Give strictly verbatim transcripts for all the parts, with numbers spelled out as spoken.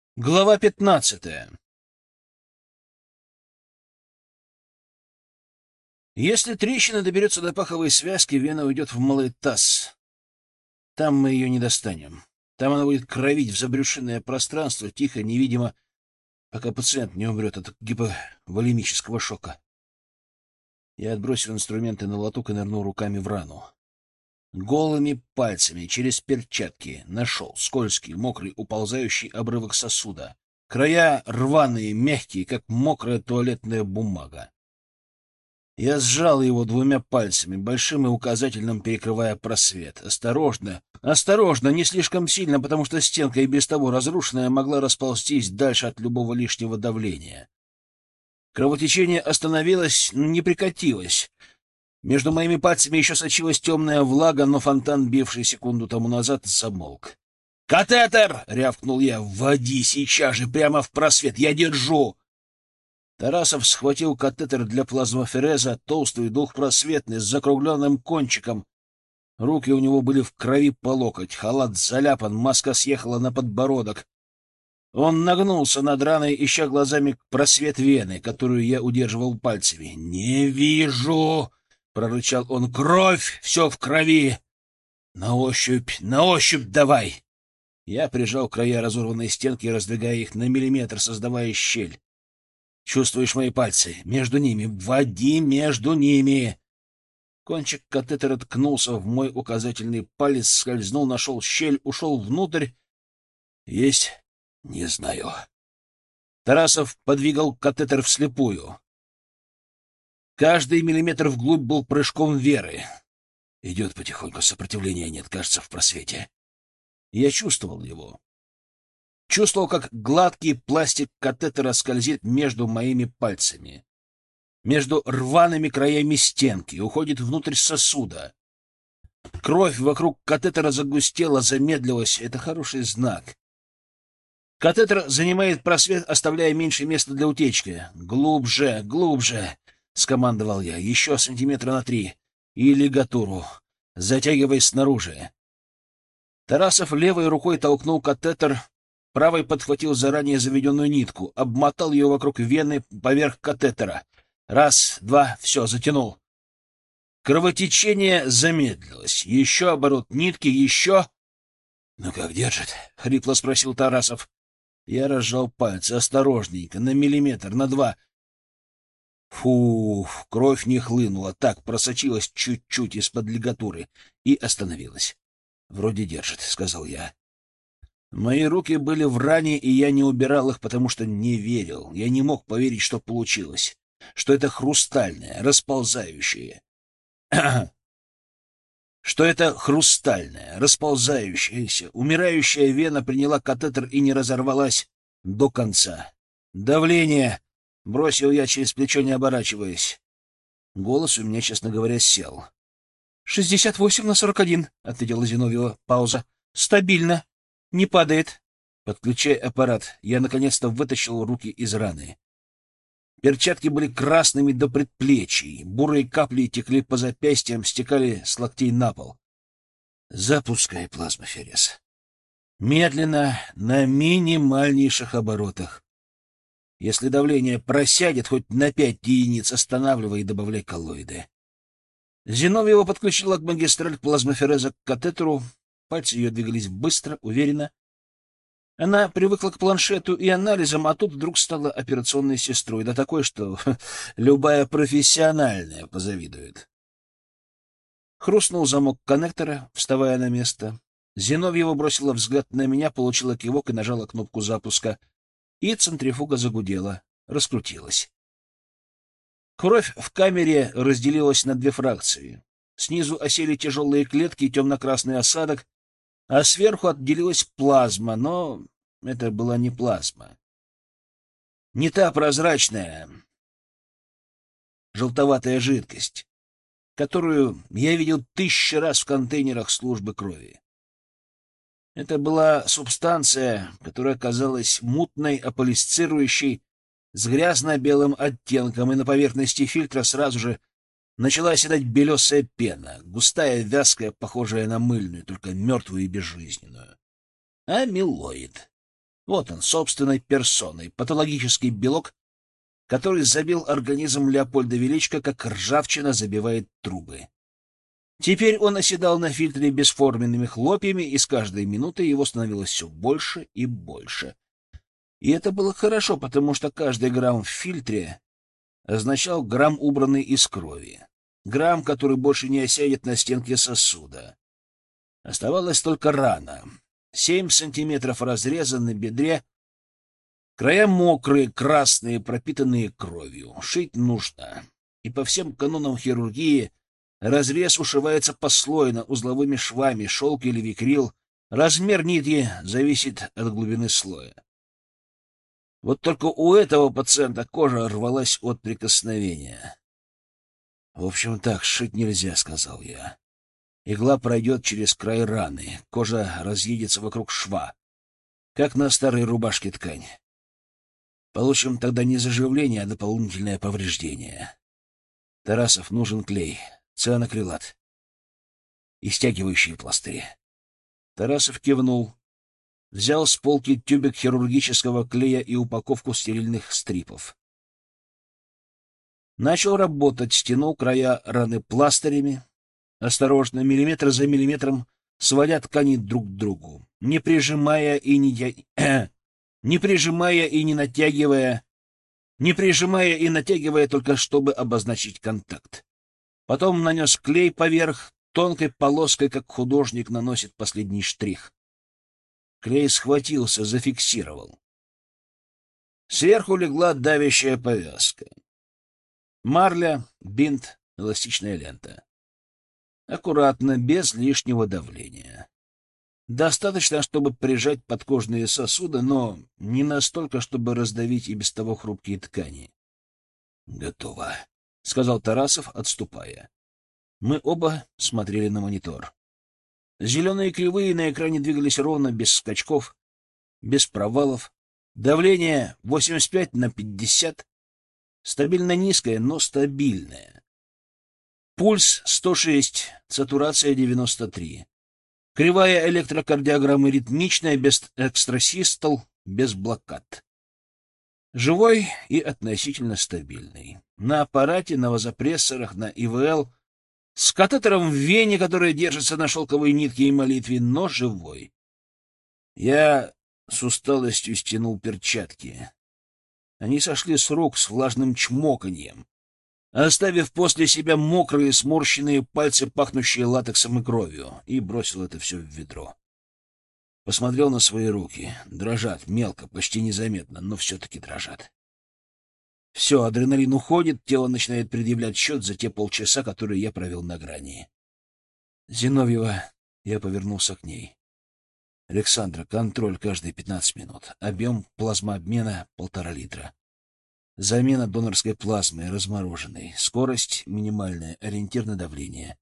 Глава пятнадцатая. Если трещина доберется до паховой связки, вена уйдет в малый таз. Там мы ее не достанем. Там она будет кровить в забрюшинное пространство, тихо, невидимо, пока пациент не умрет от гиповолемического шока. Я отбросил инструменты на лоток и нырнул руками в рану. Голыми пальцами через перчатки нашел скользкий, мокрый, уползающий обрывок сосуда. Края рваные, мягкие, как мокрая туалетная бумага. Я сжал его двумя пальцами, большим и указательным, перекрывая просвет. Осторожно, осторожно, не слишком сильно, потому что стенка, и без того разрушенная, могла расползтись дальше от любого лишнего давления. Кровотечение остановилось, но не прекратилось. Между моими пальцами еще сочилась темная влага, но фонтан, бивший секунду тому назад, замолк. «Катетер!» — рявкнул я. «Вводи сейчас же прямо в просвет! Я держу!» Тарасов схватил катетер для плазмофереза, толстый, двухпросветный, с закругленным кончиком. Руки у него были в крови по локоть, халат заляпан, маска съехала на подбородок. Он нагнулся над раной, ища глазами просвет вены, которую я удерживал пальцами. «Не вижу!» — прорычал он. «Кровь! Все в крови! На ощупь, на ощупь давай!» Я прижал края разорванной стенки, раздвигая их на миллиметр, создавая щель. Чувствуешь мои пальцы? Между ними. Вводи между ними. Кончик катетера ткнулся в мой указательный палец, скользнул, нашел щель, ушел внутрь. Есть? Не знаю. Тарасов подвигал катетер вслепую. Каждый миллиметр вглубь был прыжком веры. Идет потихоньку, сопротивления нет, кажется, в просвете. Я чувствовал его. Чувствовал, как гладкий пластик катетера скользит между моими пальцами. Между рваными краями стенки, уходит внутрь сосуда. Кровь вокруг катетера загустела, замедлилась. Это хороший знак. Катетер занимает просвет, оставляя меньше места для утечки. «Глубже, глубже!» — скомандовал я. «Еще сантиметра на три. И лигатуру. Затягивай снаружи». Тарасов левой рукой толкнул катетер, правой подхватил заранее заведенную нитку, обмотал ее вокруг вены поверх катетера. Раз, два, все, затянул. Кровотечение замедлилось. Еще оборот нитки, еще... — Ну как держит? — хрипло спросил Тарасов. Я разжал пальцы, осторожненько, на миллиметр, на два. Фух, кровь не хлынула, так, просочилась чуть-чуть из-под лигатуры и остановилась. — Вроде держит, — сказал я. Мои руки были в ране, и я не убирал их, потому что не верил. Я не мог поверить, что получилось, что это хрустальное, расползающее. Что это хрустальная, расползающаяся, умирающая вена приняла катетер и не разорвалась до конца. «Давление!» — бросил я через плечо, не оборачиваясь. Голос у меня, честно говоря, сел. «Шестьдесят восемь на сорок один», — ответила Зиновьева. Пауза. «Стабильно. Не падает». «Подключай аппарат». Я наконец-то вытащил руки из раны. Перчатки были красными до предплечий, бурые капли текли по запястьям, стекали с локтей на пол. Запускай плазмоферез. Медленно, на минимальнейших оборотах. Если давление просядет хоть на пять единиц, останавливай и добавляй коллоиды. Зиновьева подключила к магистраль плазмофереза к катетеру. Пальцы ее двигались быстро, уверенно. Она привыкла к планшету и анализам, а тут вдруг стала операционной сестрой, да такой, что любая профессиональная позавидует. Хрустнул замок коннектора, вставая на место. Зиновьева бросила взгляд на меня, получила кивок и нажала кнопку запуска. И центрифуга загудела, раскрутилась. Кровь в камере разделилась на две фракции. Снизу осели тяжелые клетки и темно-красный осадок, а сверху отделилась плазма, но это была не плазма. Не та прозрачная, желтоватая жидкость, которую я видел тысячи раз в контейнерах службы крови. Это была субстанция, которая казалась мутной, аполисцирующей, с грязно-белым оттенком, и на поверхности фильтра сразу же начала оседать белесая пена, густая, вязкая, похожая на мыльную, только мертвую и безжизненную. Амилоид. Вот он, собственной персоной, патологический белок, который забил организм Леопольда Величко, как ржавчина забивает трубы. Теперь он оседал на фильтре бесформенными хлопьями, и с каждой минутой его становилось все больше и больше. И это было хорошо, потому что каждый грамм в фильтре означал грамм, убранный из крови. Грамм, который больше не осядет на стенке сосуда. Оставалась только рана. Семь сантиметров разреза на бедре, края мокрые, красные, пропитанные кровью. Шить нужно. И по всем канонам хирургии разрез ушивается послойно, узловыми швами, шелк или викрил. Размер нити зависит от глубины слоя. Вот только у этого пациента кожа рвалась от прикосновения. — В общем, так шить нельзя, — сказал я. Игла пройдет через край раны, кожа разъедется вокруг шва, как на старой рубашке ткань. Получим тогда не заживление, а дополнительное повреждение. Тарасов, нужен клей, цианокрилат и стягивающие пластыри. Тарасов кивнул, взял с полки тюбик хирургического клея и упаковку стерильных стрипов. Начал работать, стянул края раны пластырями, осторожно, миллиметр за миллиметром, сводя ткани друг к другу, не прижимая и не, тя... не прижимая и не натягивая, не прижимая и натягивая только чтобы обозначить контакт. Потом нанес клей поверх, тонкой полоской, как художник наносит последний штрих. Клей схватился, зафиксировал. Сверху легла давящая повязка. Марля, бинт, эластичная лента. Аккуратно, без лишнего давления. Достаточно, чтобы прижать подкожные сосуды, но не настолько, чтобы раздавить и без того хрупкие ткани. — Готово, — сказал Тарасов, отступая. Мы оба смотрели на монитор. Зеленые кривые на экране двигались ровно, без скачков, без провалов. Давление восемьдесят пять на пятьдесят. Стабильно низкое, но стабильное. Пульс сто шесть, сатурация девяносто три. Кривая электрокардиограммы ритмичная, без экстрасистол, без блокад. Живой и относительно стабильный. На аппарате, на вазопрессорах, на ИВЛ, с катетером в вене, который держится на шелковой нитке и молитве, но живой. Я с усталостью стянул перчатки. Они сошли с рук с влажным чмоканьем, оставив после себя мокрые сморщенные пальцы, пахнущие латексом и кровью, и бросил это все в ведро. Посмотрел на свои руки. Дрожат, мелко, почти незаметно, но все-таки дрожат. Все, адреналин уходит, тело начинает предъявлять счет за те полчаса, которые я провел на грани. Зиновьева, я повернулся к ней. Александра, контроль каждые пятнадцать минут. Объем плазмообмена — полтора литра. Замена донорской плазмы, размороженной. Скорость минимальная, ориентир на давление.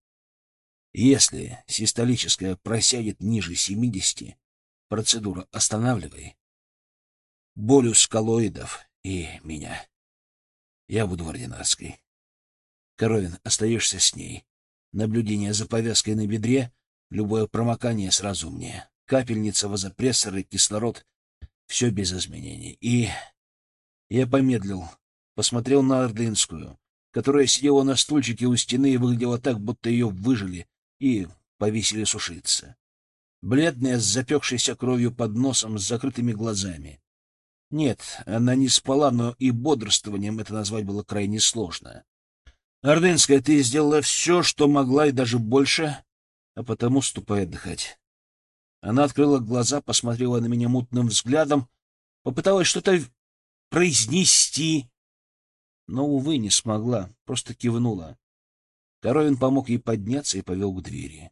Если систолическое просядет ниже семидесяти, процедуру останавливай. Боль у скалоидов и меня. Я буду в ординарской. Коровин, остаешься с ней. Наблюдение за повязкой на бедре, любое промокание сразу мне. Капельница, вазопрессоры, кислород — все без изменений. И я помедлил, посмотрел на Ордынскую, которая сидела на стульчике у стены и выглядела так, будто ее выжили и повесили сушиться. Бледная, с запекшейся кровью под носом, с закрытыми глазами. Нет, она не спала, но и бодрствованием это назвать было крайне сложно. Ордынская, ты сделала все, что могла, и даже больше, а потому ступай отдыхать. Она открыла глаза, посмотрела на меня мутным взглядом, попыталась что-то произнести, но, увы, не смогла, просто кивнула. Коровин помог ей подняться и повел к двери.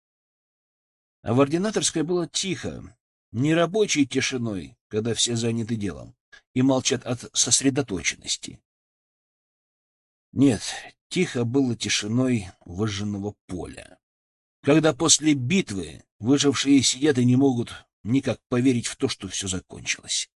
А в ординаторской было тихо, не рабочей тишиной, когда все заняты делом и молчат от сосредоточенности. Нет, тихо было тишиной выжженного поля, когда после битвы выжившие сидят и не могут никак поверить в то, что все закончилось.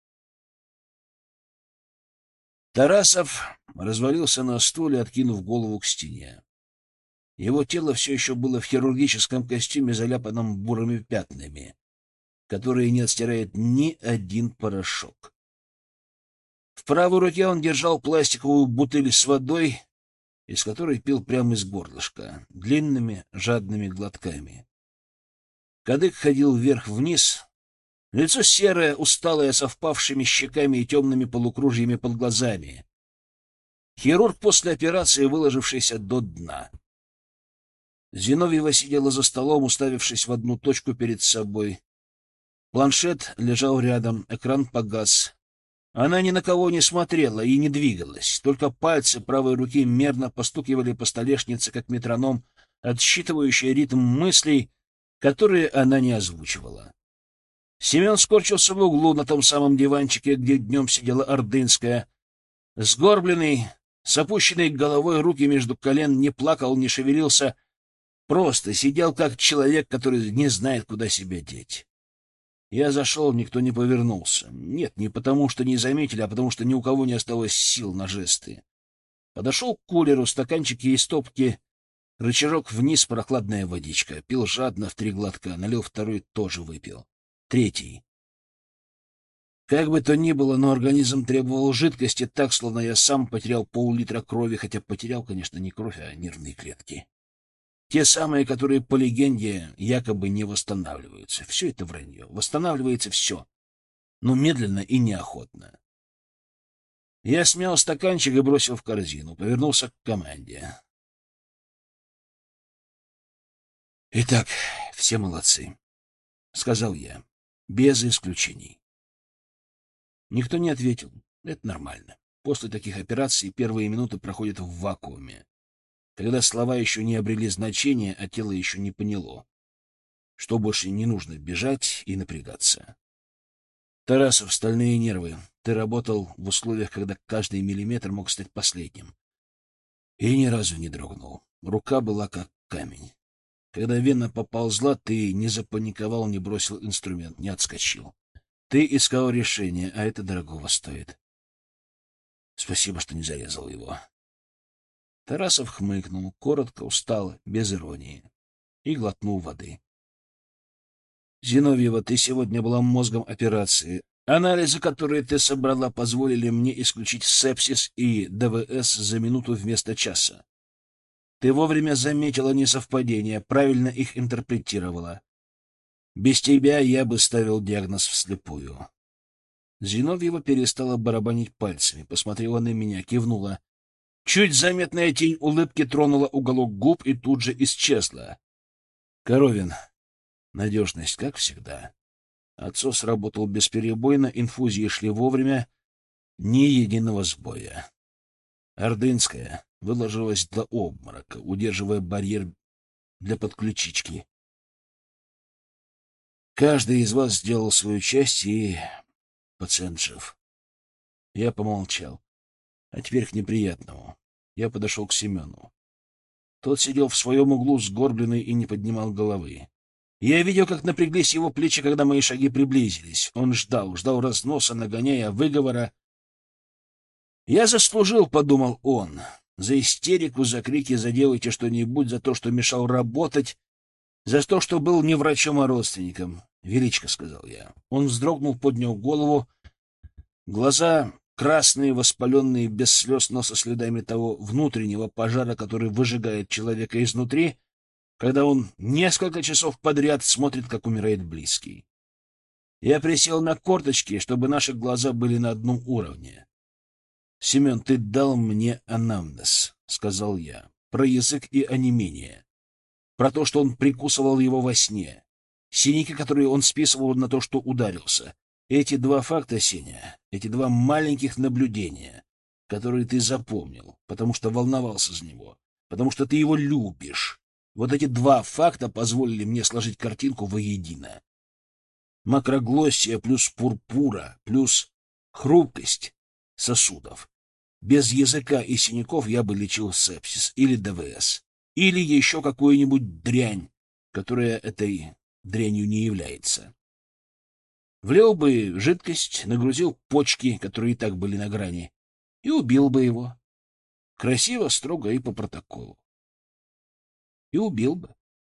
Тарасов развалился на стуле, откинув голову к стене. Его тело все еще было в хирургическом костюме, заляпанном бурыми пятнами. которые не отстирает ни один порошок. В правой руке он держал пластиковую бутыль с водой, из которой пил прямо из горлышка, длинными жадными глотками. Кадык ходил вверх-вниз, лицо серое, усталое, со впавшими щеками и темными полукружьями под глазами. Хирург после операции, выложившийся до дна. Зиновьева сидела за столом, уставившись в одну точку перед собой. Планшет лежал рядом, экран погас. Она ни на кого не смотрела и не двигалась, только пальцы правой руки мерно постукивали по столешнице, как метроном, отсчитывающий ритм мыслей, которые она не озвучивала. Семен скорчился в углу на том самом диванчике, где днем сидела Ордынская. Сгорбленный, с опущенной головой, руки между колен, не плакал, не шевелился, просто сидел как человек, который не знает, куда себя деть. Я зашел, никто не повернулся. Нет, не потому, что не заметили, а потому, что ни у кого не осталось сил на жесты. Подошел к кулеру, стаканчики и стопки, рычажок вниз, прохладная водичка. Пил жадно в три глотка, налил второй, тоже выпил. Третий. Как бы то ни было, но организм требовал жидкости так, словно я сам потерял пол-литра крови, хотя потерял, конечно, не кровь, а нервные клетки. Те самые, которые, по легенде, якобы не восстанавливаются. Все это вранье. Восстанавливается все, но медленно и неохотно. Я смял стаканчик и бросил в корзину. Повернулся к команде. «Итак, все молодцы», — сказал я, без исключений. Никто не ответил. Это нормально. После таких операций первые минуты проходят в вакууме, когда слова еще не обрели значения, а тело еще не поняло, что больше не нужно бежать и напрягаться. Тарасов, стальные нервы. Ты работал в условиях, когда каждый миллиметр мог стать последним. И ни разу не дрогнул. Рука была как камень. Когда вена поползла, ты не запаниковал, не бросил инструмент, не отскочил. Ты искал решение, а это дорогого стоит. Спасибо, что не зарезал его. Тарасов хмыкнул, коротко, устало, без иронии, и глотнул воды. «Зиновьева, ты сегодня была мозгом операции. Анализы, которые ты собрала, позволили мне исключить сепсис и ДВС за минуту вместо часа. Ты вовремя заметила несовпадения, правильно их интерпретировала. Без тебя я бы ставил диагноз вслепую». Зиновьева перестала барабанить пальцами, посмотрела на меня, кивнула. Чуть заметная тень улыбки тронула уголок губ и тут же исчезла. Коровин. Надежность, как всегда. Отсос работал бесперебойно, инфузии шли вовремя, ни единого сбоя. Ордынская выложилась до обморока, удерживая барьер для подключички. Каждый из вас сделал свою часть, и пациент жив. Я помолчал. А теперь к неприятному. Я подошел к Семену. Тот сидел в своем углу, сгорбленный, и не поднимал головы. Я видел, как напряглись его плечи, когда мои шаги приблизились. Он ждал, ждал разноса, нагоняя выговора. «Я заслужил», — подумал он, — «за истерику, за крики, за делайте что-нибудь, за то, что мешал работать, за то, что был не врачом, а родственником». «Величко», — сказал я. Он вздрогнул, поднял голову. Глаза красные, воспаленные, без слез, но со следами того внутреннего пожара, который выжигает человека изнутри, когда он несколько часов подряд смотрит, как умирает близкий. Я присел на корточки, чтобы наши глаза были на одном уровне. «Семен, ты дал мне анамнез», — сказал я, — «про язык и онемение, про то, что он прикусывал его во сне, синяки, которые он списывал на то, что ударился. Эти два факта, Сеня, эти два маленьких наблюдения, которые ты запомнил, потому что волновался за него, потому что ты его любишь. Вот эти два факта позволили мне сложить картинку воедино. Макроглоссия плюс пурпура плюс хрупкость сосудов. Без языка и синяков я бы лечил сепсис или ДВС, или еще какую-нибудь дрянь, которая этой дрянью не является. Влил бы жидкость, нагрузил почки, которые и так были на грани, и убил бы его. Красиво, строго и по протоколу. И убил бы.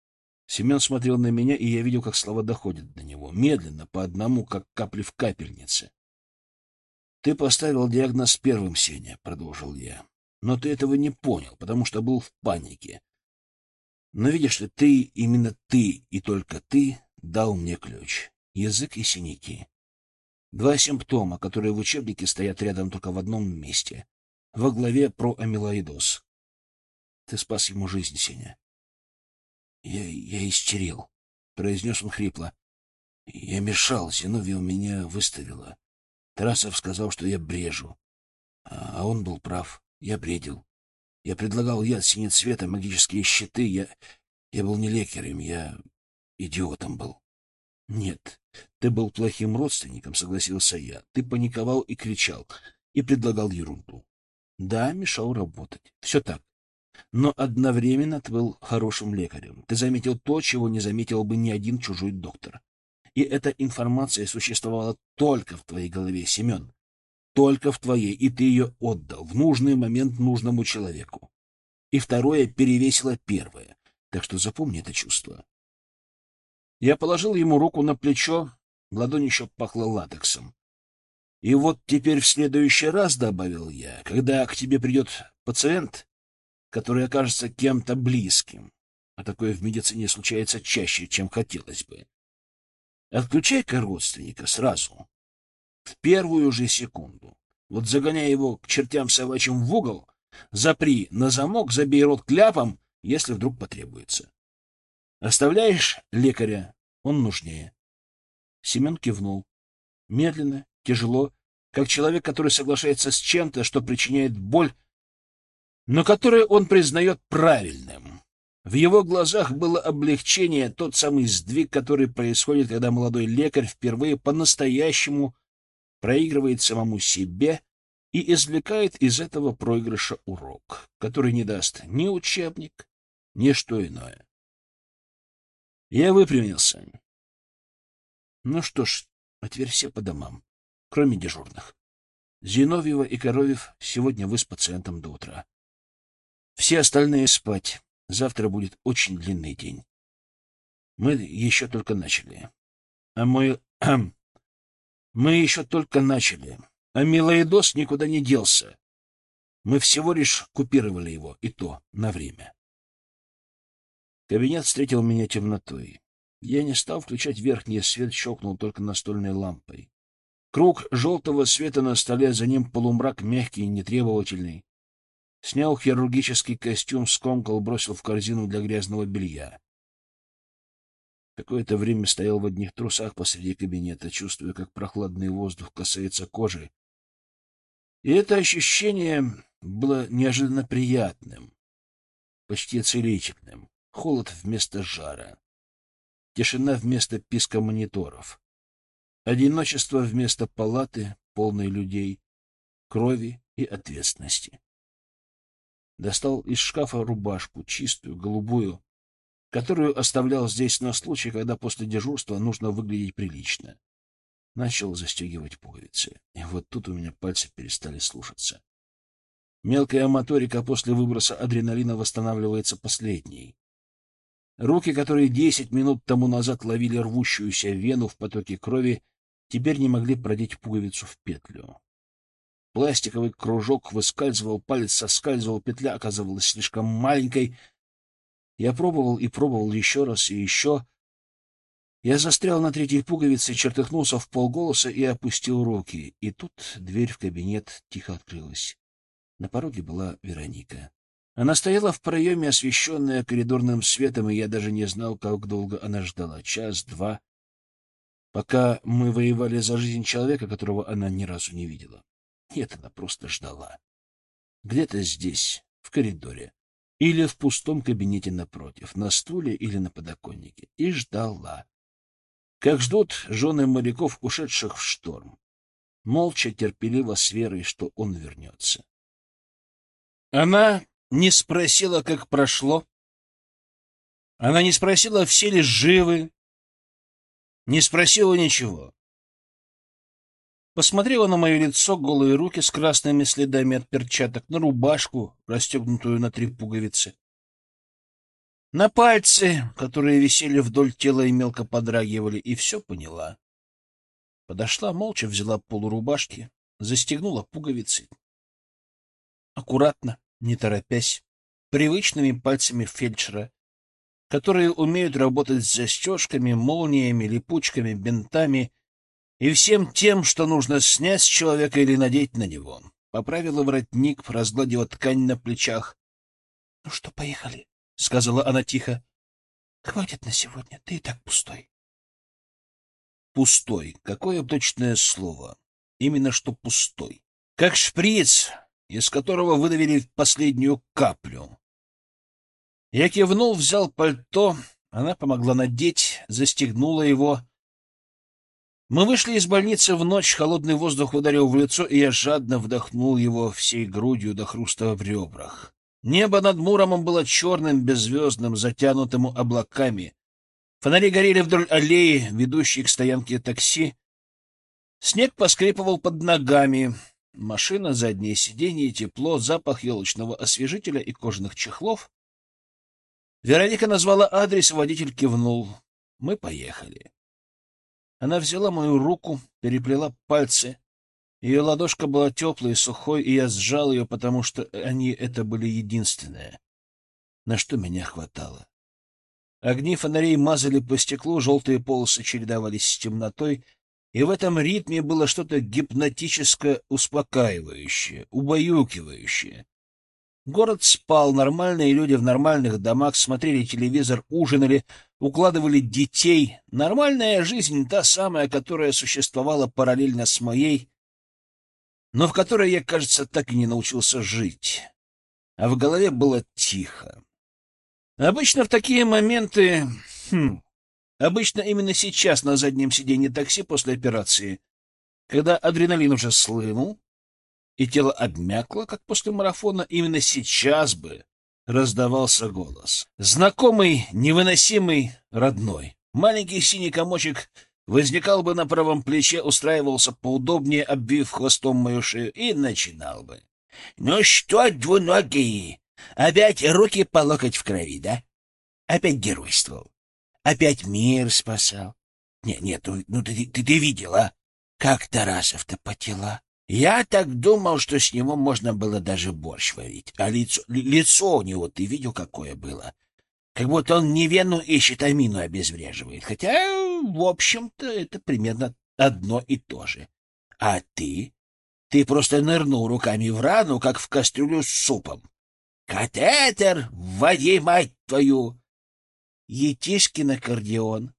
Семен смотрел на меня, и я видел, как слова доходят до него. Медленно, по одному, как капли в капельнице. — Ты поставил диагноз первым, Сеня, — продолжил я. — Но ты этого не понял, потому что был в панике. Но видишь ли, ты, именно ты и только ты дал мне ключ. Язык и синяки. Два симптома, которые в учебнике стоят рядом только в одном месте. Во главе про амилоидоз. Ты спас ему жизнь, Сеня. Я, я истерил, — произнес он хрипло. Я мешал, Зиновьева меня выставила. Тарасов сказал, что я брежу. А он был прав. Я бредил. Я предлагал яд синец света, магические щиты. Я, я был не лекарем, я идиотом был. Нет, ты был плохим родственником, согласился я. Ты паниковал и кричал, и предлагал ерунду. Да, мешал работать. Все так. Но одновременно ты был хорошим лекарем. Ты заметил то, чего не заметил бы ни один чужой доктор. И эта информация существовала только в твоей голове, Семен. Только в твоей, и ты ее отдал в нужный момент нужному человеку. И второе перевесило первое. Так что запомни это чувство. Я положил ему руку на плечо, ладонь еще пахла латексом. И вот теперь в следующий раз, — добавил я, — когда к тебе придет пациент, который окажется кем-то близким, а такое в медицине случается чаще, чем хотелось бы, отключай-ка родственника сразу, в первую же секунду. Вот загоняй его к чертям собачьим в угол, запри на замок, забей рот кляпом, если вдруг потребуется. Оставляешь лекаря, он нужнее. Семен кивнул. Медленно, тяжело, как человек, который соглашается с чем-то, что причиняет боль, но которое он признает правильным. В его глазах было облегчение, тот самый сдвиг, который происходит, когда молодой лекарь впервые по-настоящему проигрывает самому себе и извлекает из этого проигрыша урок, который не даст ни учебник, ни что иное. Я выпрямился. Ну что ж, а теперь все по домам, кроме дежурных. Зиновьева и Коровьев сегодня вы с пациентом до утра. Все остальные спать. Завтра будет очень длинный день. Мы еще только начали. А мы... Мы еще только начали. А амилоидоз никуда не делся. Мы всего лишь купировали его, и то на время. Кабинет встретил меня темнотой. Я не стал включать верхний свет, щелкнул только настольной лампой. Круг желтого света на столе, за ним полумрак мягкий и нетребовательный. Снял хирургический костюм, скомкал, бросил в корзину для грязного белья. Какое-то время стоял в одних трусах посреди кабинета, чувствуя, как прохладный воздух касается кожи. И это ощущение было неожиданно приятным, почти целительным. Холод вместо жара, тишина вместо писка мониторов, одиночество вместо палаты, полной людей, крови и ответственности. Достал из шкафа рубашку, чистую, голубую, которую оставлял здесь на случай, когда после дежурства нужно выглядеть прилично. Начал застегивать пуговицы, и вот тут у меня пальцы перестали слушаться. Мелкая моторика после выброса адреналина восстанавливается последней. Руки, которые десять минут тому назад ловили рвущуюся вену в потоке крови, теперь не могли продеть пуговицу в петлю. Пластиковый кружок выскальзывал, палец соскальзывал, петля оказывалась слишком маленькой. Я пробовал и пробовал еще раз и еще. Я застрял на третьей пуговице, чертыхнулся в полголоса и опустил руки. И тут дверь в кабинет тихо открылась. На пороге была Вероника. Она стояла в проеме, освещенная коридорным светом, и я даже не знал, как долго она ждала. Час, два. Пока мы воевали за жизнь человека, которого она ни разу не видела. Нет, она просто ждала. Где-то здесь, в коридоре. Или в пустом кабинете напротив, на стуле или на подоконнике. И ждала. Как ждут жены моряков, ушедших в шторм. Молча, терпеливо, с верой, что он вернется. Она не спросила, как прошло. Она не спросила, все ли живы. Не спросила ничего. Посмотрела на мое лицо, голые руки с красными следами от перчаток, на рубашку, расстегнутую на три пуговицы. на пальцы, которые висели вдоль тела и мелко подрагивали, и все поняла. Подошла, молча взяла полурубашки, застегнула пуговицы. Аккуратно, не торопясь, привычными пальцами фельдшера, которые умеют работать с застежками, молниями, липучками, бинтами и всем тем, что нужно снять с человека или надеть на него. Поправила воротник, разгладила ткань на плечах. — Ну что, поехали, — сказала она тихо. — Хватит на сегодня, ты и так пустой. Пустой. Какое точное слово. Именно что пустой. Как шприц, из которого выдавили последнюю каплю. Я кивнул, взял пальто, она помогла надеть, застегнула его. Мы вышли из больницы в ночь, холодный воздух ударил в лицо, и я жадно вдохнул его всей грудью до хруста в ребрах. Небо над Муромом было черным, беззвездным, затянутым облаками. Фонари горели вдоль аллеи, ведущей к стоянке такси. Снег поскрипывал под ногами. Машина, заднее сиденье, тепло, запах елочного освежителя и кожаных чехлов. Вероника назвала адрес, водитель кивнул. Мы поехали. Она взяла мою руку, переплела пальцы. Ее ладошка была теплой и сухой, и я сжал ее, потому что они это были единственное, на что меня хватало. Огни фонарей мазали по стеклу, желтые полосы чередовались с темнотой, и в этом ритме было что-то гипнотическое, успокаивающее, убаюкивающее. Город спал, нормальные люди в нормальных домах смотрели телевизор, ужинали, укладывали детей. Нормальная жизнь, та самая, которая существовала параллельно с моей, но в которой я, кажется, так и не научился жить. А в голове было тихо. Обычно в такие моменты... Хм, обычно именно сейчас на заднем сиденье такси после операции, когда адреналин уже слынул, и тело обмякло, как после марафона, именно сейчас бы раздавался голос. Знакомый, невыносимый, родной. Маленький синий комочек возникал бы на правом плече, устраивался поудобнее, обвив хвостом мою шею, и начинал бы. — Ну что, двуногие, опять руки по локоть в крови, да? Опять геройствовал? Опять мир спасал? Нет, нет, ну, ну ты, ты, ты видела, как Тарасов-то потела? Я так думал, что с него можно было даже борщ варить. А лицо, лицо у него, ты видел, какое было? Как будто он не вену ищет, а мину обезвреживает. Хотя, в общем-то, это примерно одно и то же. А ты? Ты просто нырнул руками в рану, как в кастрюлю с супом. Катетер, вводи, мать твою! Етишкин аккордеон.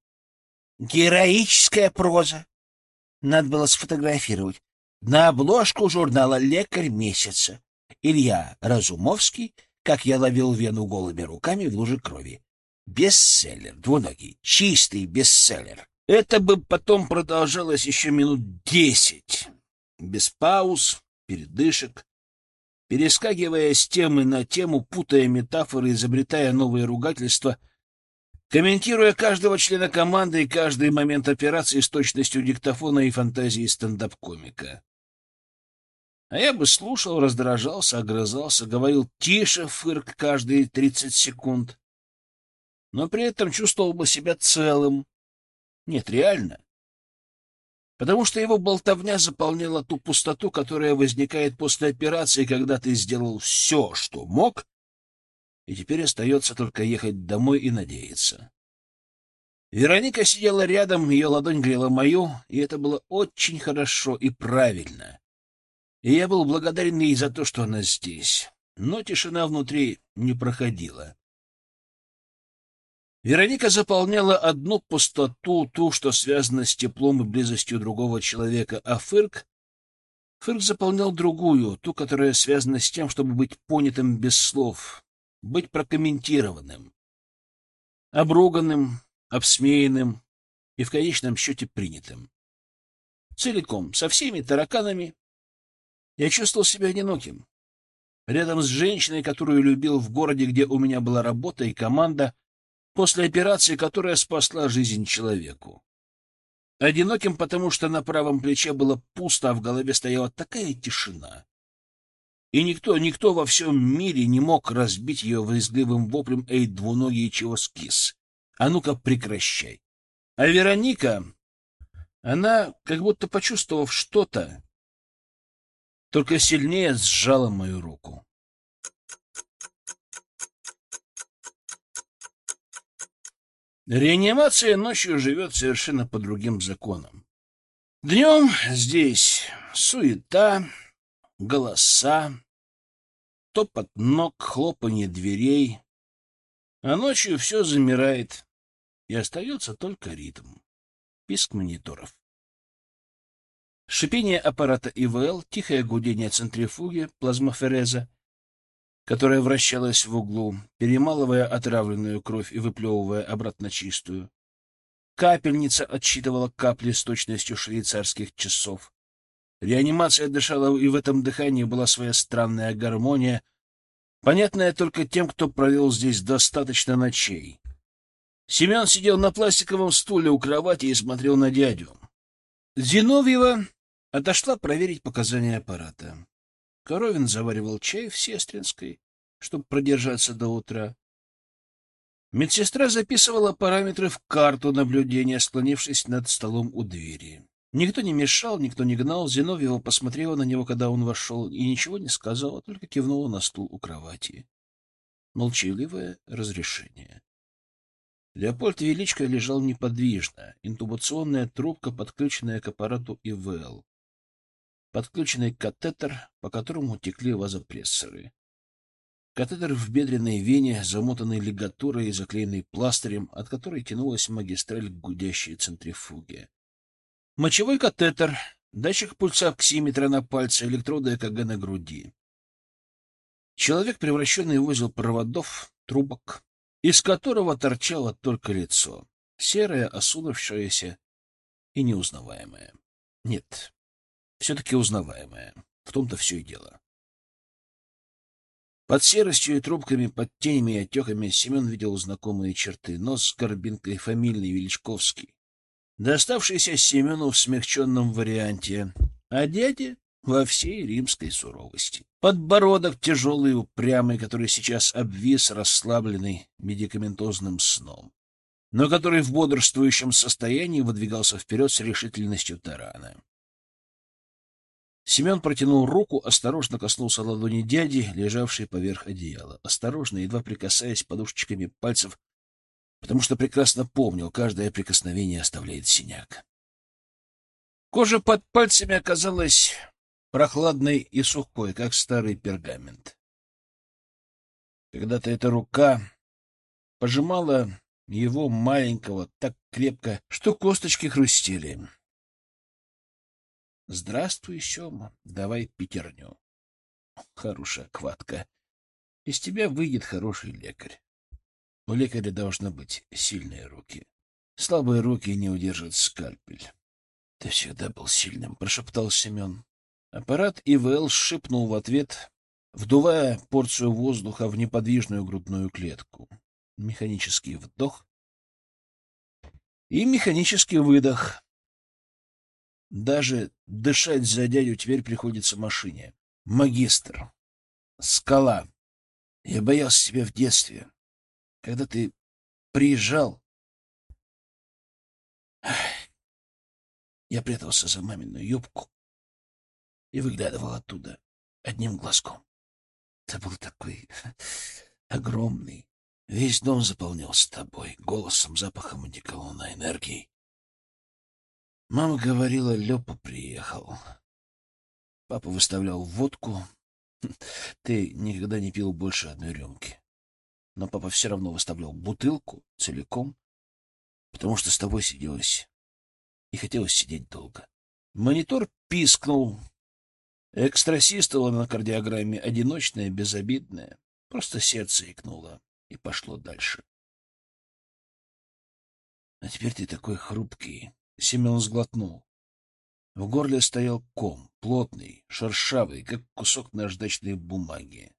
Героическая проза. Надо было сфотографировать. На обложку журнала «Лекарь месяца». Илья Разумовский, как я ловил вену голыми руками в луже крови. Бестселлер, двуногий, чистый бестселлер. Это бы потом продолжалось еще минут десять. Без пауз, передышек, перескакивая с темы на тему, путая метафоры, изобретая новые ругательства, комментируя каждого члена команды и каждый момент операции с точностью диктофона и фантазией стендап-комика. А я бы слушал, раздражался, огрызался, говорил «тише», фырк каждые тридцать секунд, но при этом чувствовал бы себя целым. Нет, реально. Потому что его болтовня заполняла ту пустоту, которая возникает после операции, когда ты сделал все, что мог, и теперь остается только ехать домой и надеяться. Вероника сидела рядом, ее ладонь грела мою, и это было очень хорошо и правильно. И я был благодарен ей за то, что она здесь. Но тишина внутри не проходила. Вероника заполняла одну пустоту, ту, что связана с теплом и близостью другого человека, а Фырк... Фырк заполнял другую, ту, которая связана с тем, чтобы быть понятым без слов, быть прокомментированным, обруганным, обсмеянным и в конечном счете принятым. Целиком, со всеми тараканами, я чувствовал себя одиноким. Рядом с женщиной, которую любил в городе, где у меня была работа и команда, после операции, которая спасла жизнь человеку. Одиноким, потому что на правом плече было пусто, а в голове стояла такая тишина, И никто, никто во всем мире не мог разбить ее визгливым воплем: «Эй, двуногий, чего скис? А ну-ка, прекращай!» А Вероника, она, как будто почувствовав что-то, только сильнее сжала мою руку. Реанимация ночью живет совершенно по другим законам. Днем здесь суета, голоса, топот ног, хлопанье дверей, а ночью все замирает, и остается только ритм, писк мониторов. Шипение аппарата ИВЛ, тихое гудение центрифуги плазмофереза, которая вращалась в углу, перемалывая отравленную кровь и выплевывая обратно чистую. Капельница отсчитывала капли с точностью швейцарских часов. Реанимация дышала, и в этом дыхании была своя странная гармония, понятная только тем, кто провел здесь достаточно ночей. Семен сидел на пластиковом стуле у кровати и смотрел на дядю. Зиновьева отошла проверить показания аппарата. Коровин заваривал чай в Сестринской, чтобы продержаться до утра. Медсестра записывала параметры в карту наблюдения, склонившись над столом у двери. Никто не мешал, никто не гнал. Зиновьева посмотрела на него, когда он вошел, и ничего не сказала, только кивнула на стул у кровати. Молчаливое разрешение. Леопольд Величко лежал неподвижно. Интубационная трубка, подключенная к аппарату ИВЛ. Подключенный катетер, по которому текли вазопрессоры. Катетер в бедренной вене, замотанный лигатурой и заклеенный пластырем, от которой тянулась магистраль к гудящей центрифуге. Мочевой катетер, датчик пульса оксиметра на пальце, электроды ЭКГ на груди. Человек, превращенный в узел проводов, трубок, из которого торчало только лицо, серое, осунувшееся и неузнаваемое. Нет, все-таки узнаваемое. В том-то все и дело. Под серостью и трубками, под тенями и отеками Семен видел знакомые черты. Нос с горбинкой, фамильный, Величковский. Доставшийся Семену в смягченном варианте, а дяде во всей римской суровости. Подбородок тяжелый и упрямый, который сейчас обвис, расслабленный медикаментозным сном, но который в бодрствующем состоянии выдвигался вперед с решительностью тарана. Семен протянул руку, осторожно коснулся ладони дяди, лежавшей поверх одеяла. Осторожно, едва прикасаясь подушечками пальцев, потому что прекрасно помнил, каждое прикосновение оставляет синяк. Кожа под пальцами оказалась прохладной и сухой, как старый пергамент. Когда-то эта рука пожимала его маленького так крепко, что косточки хрустели. «Здравствуй, Сема, давай пятерню. Хорошая хватка. Из тебя выйдет хороший лекарь. У лекаря должны быть сильные руки. Слабые руки не удержат скальпель». «Ты всегда был сильным», — прошептал Семен. Аппарат ИВЛ шипнул в ответ, вдувая порцию воздуха в неподвижную грудную клетку. Механический вдох и механический выдох. Даже дышать за дядю теперь приходится машине. Магистр. Скала. Я боялся тебя в детстве. Когда ты приезжал, я прятался за мамину юбку и выглядывал оттуда одним глазком. Ты был такой огромный. Весь дом заполнялся тобой, голосом, запахом одеколона, энергией. Мама говорила, Лёпа приехал. Папа выставлял водку. Ты никогда не пил больше одной рюмки. Но папа все равно выставлял бутылку целиком, потому что с тобой сиделось и хотелось сидеть долго. Монитор пискнул. Экстрасистоло на кардиограмме одиночное, безобидное. Просто сердце икнуло и пошло дальше. А теперь ты такой хрупкий. Семен сглотнул. В горле стоял ком, плотный, шершавый, как кусок наждачной бумаги.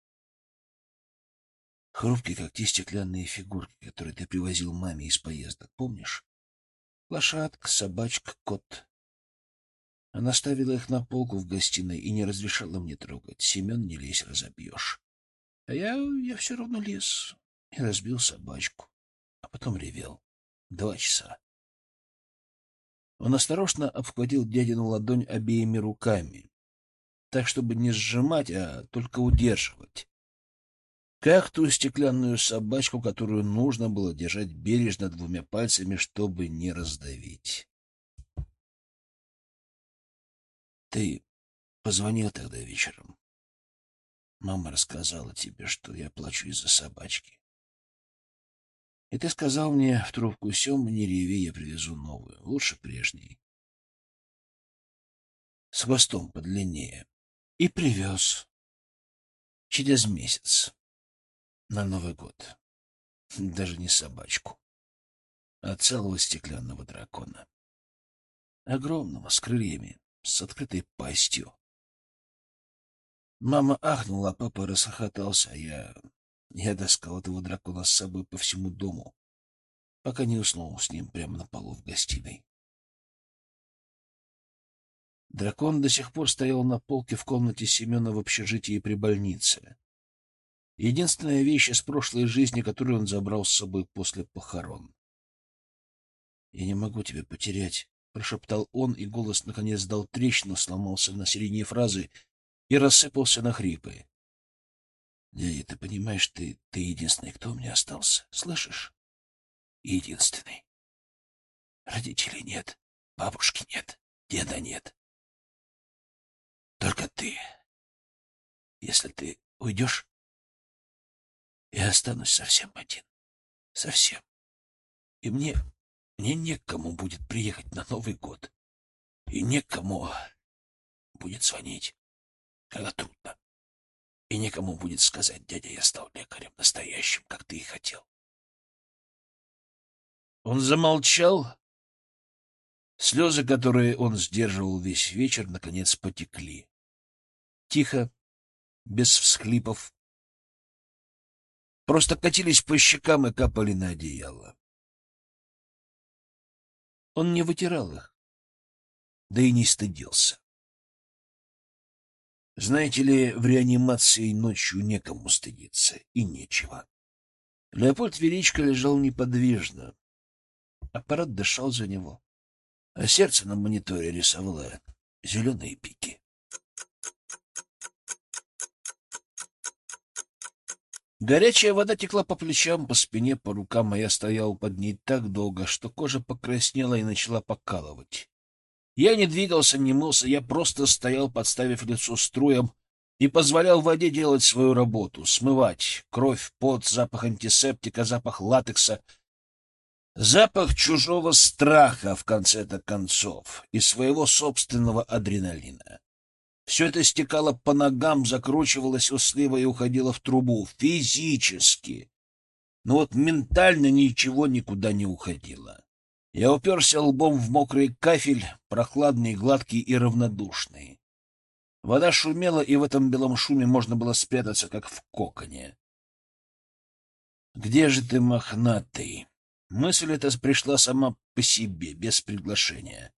Хрупкий, как те стеклянные фигурки, которые ты привозил маме из поездок, помнишь? Лошадка, собачка, кот. Она ставила их на полку в гостиной и не разрешала мне трогать. Семен, не лезь, разобьешь. А я, я все равно лез и разбил собачку, а потом ревел. Два часа. Он осторожно обхватил дядину ладонь обеими руками, так, чтобы не сжимать, а только удерживать. Как ту стеклянную собачку, которую нужно было держать бережно двумя пальцами, чтобы не раздавить. Ты позвонил тогда вечером. Мама рассказала тебе, что я плачу из-за собачки. И ты сказал мне в трубку: Сем, не реви, я привезу новую, лучше прежней, с хвостом подлиннее. И привез через месяц на Новый год. Даже не собачку, а целого стеклянного дракона. Огромного, с крыльями, с открытой пастью. Мама ахнула, а папа расхохотался, а я... Я таскал этого дракона с собой по всему дому, пока не уснул с ним прямо на полу в гостиной. Дракон до сих пор стоял на полке в комнате Семена в общежитии при больнице. Единственная вещь из прошлой жизни, которую он забрал с собой после похорон. «Я не могу тебя потерять», — прошептал он, и голос наконец дал трещину, сломался на середине фразы и рассыпался на хрипы. «Дядя, ты понимаешь, ты, ты единственный, кто у меня остался, слышишь? Единственный. Родителей нет, бабушки нет, деда нет. Только ты. Если ты уйдешь, я останусь совсем один. Совсем. И мне, мне некому будет приехать на Новый год. И некому будет звонить, когда трудно. И некому будет сказать: дядя, я стал лекарем настоящим, как ты и хотел». Он замолчал. Слезы, которые он сдерживал весь вечер, наконец потекли. Тихо, без всхлипов. Просто катились по щекам и капали на одеяло. Он не вытирал их, да и не стыдился. Знаете ли, в реанимации ночью некому стыдиться, и нечего. Леопольд Величко лежал неподвижно. Аппарат дышал за него, а сердце на мониторе рисовало зеленые пики. Горячая вода текла по плечам, по спине, по рукам, а я стоял под ней так долго, что кожа покраснела и начала покалывать. Я не двигался, не мылся, я просто стоял, подставив лицо струям, и позволял воде делать свою работу, смывать кровь, пот, запах антисептика, запах латекса, запах чужого страха, в конце-то концов, и своего собственного адреналина. Все это стекало по ногам, закручивалось у слива и уходило в трубу. Физически. Но вот ментально ничего никуда не уходило. Я уперся лбом в мокрый кафель, прохладный, гладкий и равнодушный. Вода шумела, и в этом белом шуме можно было спрятаться, как в коконе. «Где же ты, мохнатый?» Мысль эта пришла сама по себе, без приглашения.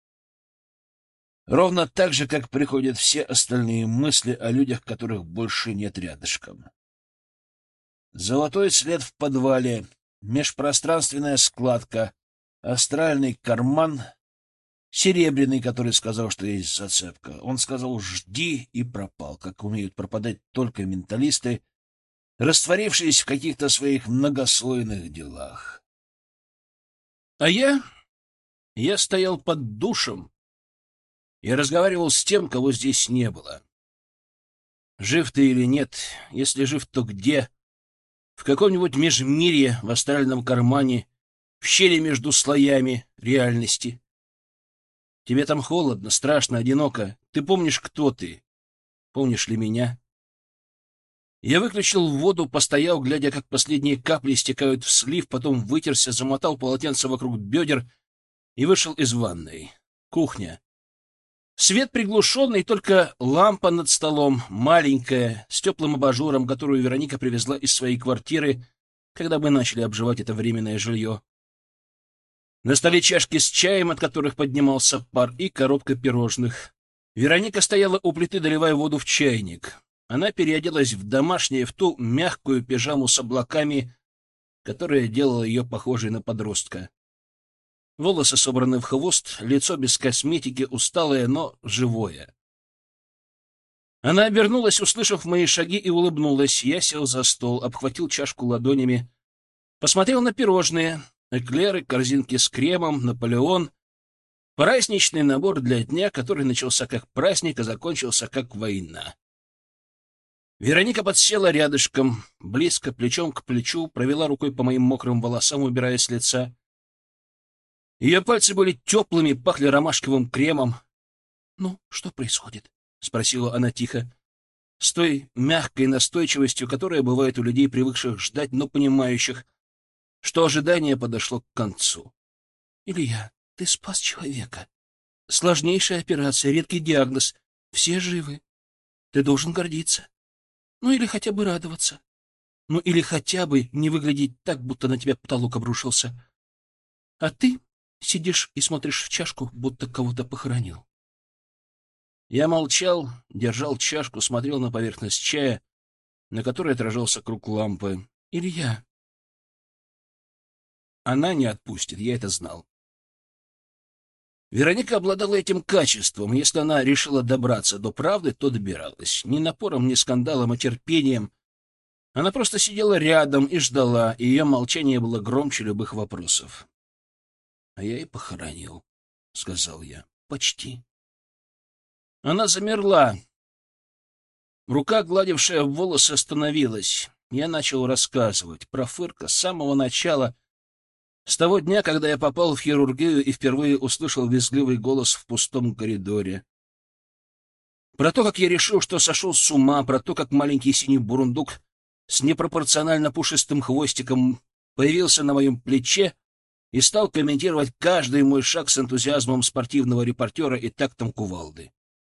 Ровно так же, как приходят все остальные мысли о людях, которых больше нет рядышком. Золотой след в подвале, межпространственная складка, астральный карман, серебряный, который сказал, что есть зацепка. Он сказал «жди» и пропал, как умеют пропадать только менталисты, растворившись в каких-то своих многослойных делах. А я... я стоял под душем и разговаривал с тем, кого здесь не было. Жив ты или нет, если жив, то где? В каком-нибудь межмирье, в астральном кармане, в щели между слоями реальности. Тебе там холодно, страшно, одиноко. Ты помнишь, кто ты? Помнишь ли меня? Я выключил воду, постоял, глядя, как последние капли стекают в слив, потом вытерся, замотал полотенце вокруг бедер и вышел из ванной. Кухня. Свет приглушенный, только лампа над столом, маленькая, с теплым абажуром, которую Вероника привезла из своей квартиры, когда мы начали обживать это временное жилье. На столе чашки с чаем, от которых поднимался пар, и коробка пирожных. Вероника стояла у плиты, доливая воду в чайник. Она переоделась в домашнее, в ту мягкую пижаму с облаками, которая делала ее похожей на подростка. Волосы собраны в хвост, лицо без косметики, усталое, но живое. Она обернулась, услышав мои шаги, и улыбнулась. Я сел за стол, обхватил чашку ладонями, посмотрел на пирожные, эклеры, корзинки с кремом, Наполеон. Праздничный набор для дня, который начался как праздник, а закончился как война. Вероника подсела рядышком, близко, плечом к плечу, провела рукой по моим мокрым волосам, убирая с лица. Ее пальцы были теплыми, пахли ромашковым кремом. — Ну, что происходит? — спросила она тихо, с той мягкой настойчивостью, которая бывает у людей, привыкших ждать, но понимающих, что ожидание подошло к концу. — Илья, ты спас человека. Сложнейшая операция, редкий диагноз. Все живы. Ты должен гордиться. Ну или хотя бы радоваться. Ну или хотя бы не выглядеть так, будто на тебя потолок обрушился. А ты сидишь и смотришь в чашку, будто кого-то похоронил. Я молчал, держал чашку, смотрел на поверхность чая, на которой отражался круг лампы. Илья. Она не отпустит, я это знал. Вероника обладала этим качеством. Если она решила добраться до правды, то добиралась. Ни напором, ни скандалом, а терпением. Она просто сидела рядом и ждала, и ее молчание было громче любых вопросов. — А я и похоронил, — сказал я. — Почти. Она замерла. Рука, гладившая волосы, остановилась. Я начал рассказывать про Фырка с самого начала, с того дня, когда я попал в хирургию и впервые услышал визгливый голос в пустом коридоре. Про то, как я решил, что сошел с ума, про то, как маленький синий бурундук с непропорционально пушистым хвостиком появился на моем плече и стал комментировать каждый мой шаг с энтузиазмом спортивного репортера и тактом кувалды.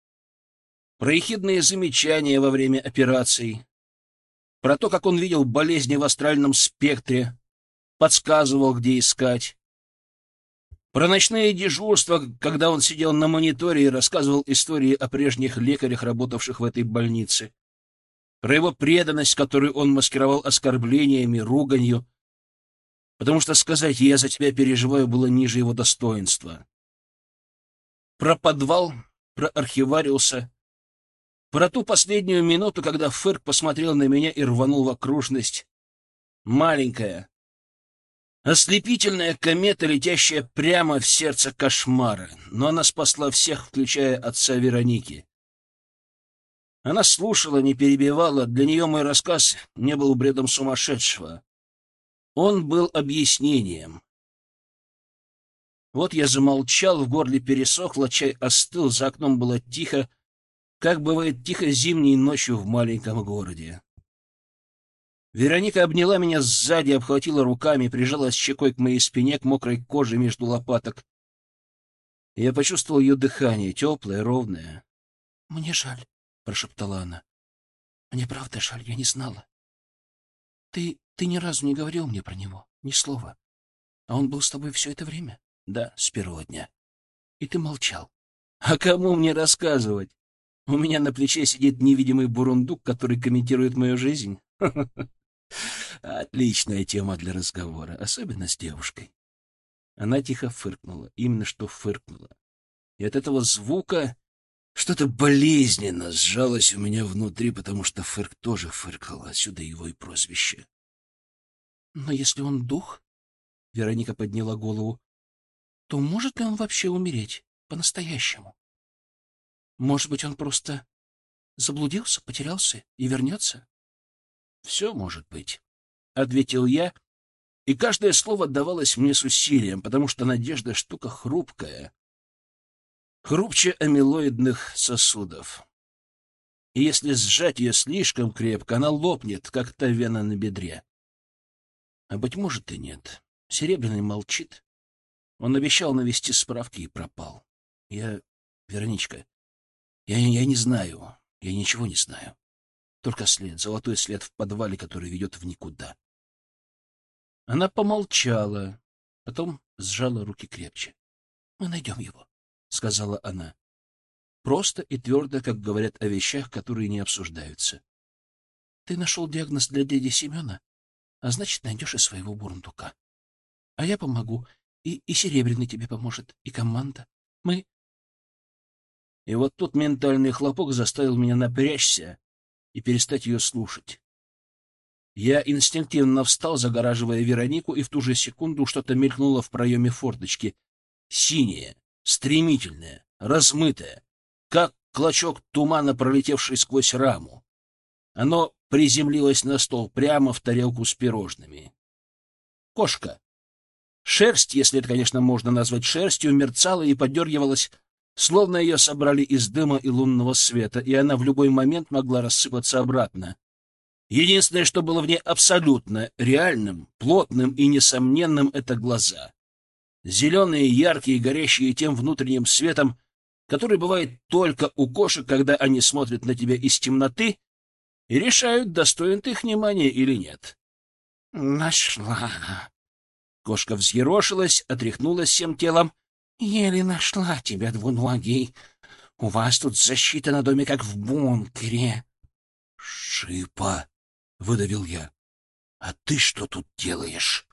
Про ехидные замечания во время операций, про то, как он видел болезни в астральном спектре, подсказывал, где искать. Про ночные дежурства, когда он сидел на мониторе и рассказывал истории о прежних лекарях, работавших в этой больнице. Про его преданность, которую он маскировал оскорблениями, руганью, потому что сказать «я за тебя переживаю» было ниже его достоинства. Про подвал, про архивариуса, про ту последнюю минуту, когда Фырк посмотрел на меня и рванул в окружность. Маленькая, ослепительная комета, летящая прямо в сердце кошмара, но она спасла всех, включая отца Вероники. Она слушала, не перебивала, для нее мой рассказ не был бредом сумасшедшего. Он был объяснением. Вот я замолчал, в горле пересохло, чай остыл, за окном было тихо, как бывает тихо зимней ночью в маленьком городе. Вероника обняла меня сзади, обхватила руками, прижалась щекой к моей спине, к мокрой коже между лопаток. Я почувствовал ее дыхание, теплое, ровное. — Мне жаль, — прошептала она. — Мне правда жаль, я не знала. Ты, ты ни разу не говорил мне про него, ни слова. А он был с тобой все это время? — Да, с первого дня. И ты молчал. А кому мне рассказывать? У меня на плече сидит невидимый бурундук, который комментирует мою жизнь. Отличная тема для разговора, особенно с девушкой. Она тихо фыркнула, именно что фыркнула. И от этого звука что-то болезненно сжалось у меня внутри, потому что Фырк тоже фыркал, отсюда его и прозвище. — Но если он дух, — Вероника подняла голову, — то может ли он вообще умереть по-настоящему? Может быть, он просто заблудился, потерялся и вернется? — Все может быть, — ответил я, и каждое слово давалось мне с усилием, потому что надежда — штука хрупкая, хрупче амилоидных сосудов. И если сжать ее слишком крепко, она лопнет, как та вена на бедре. А, быть может, и нет. Серебряный молчит. Он обещал навести справки и пропал. Я... Вероничка, я, я не знаю, я ничего не знаю. Только след, золотой след в подвале, который ведет в никуда. Она помолчала. Потом сжала руки крепче. — Мы найдем его, — сказала она. Просто и твердо, как говорят о вещах, которые не обсуждаются. — Ты нашел диагноз для дяди Семена, а значит, найдешь и своего бурундука. А я помогу, и, и Серебряный тебе поможет, и команда. Мы... И вот тут ментальный хлопок заставил меня напрячься и перестать ее слушать. Я инстинктивно встал, загораживая Веронику, и в ту же секунду что-то мелькнуло в проеме форточки. Синее, стремительное, размытое, как клочок тумана, пролетевший сквозь раму. Оно приземлилось на стол прямо в тарелку с пирожными. Кошка. Шерсть, если это, конечно, можно назвать шерстью, мерцала и подергивалась, словно ее собрали из дыма и лунного света, и она в любой момент могла рассыпаться обратно. Единственное, что было в ней абсолютно реальным, плотным и несомненным, — это глаза. Зеленые, яркие, горящие тем внутренним светом, который бывает только у кошек, когда они смотрят на тебя из темноты и решают, достоин ты их внимания или нет. «Нашла!» Кошка взъерошилась, отряхнулась всем телом. «Еле нашла тебя, двуногий. У вас тут защита на доме, как в бункере». «Шипа!» — выдавил я. — А ты что тут делаешь?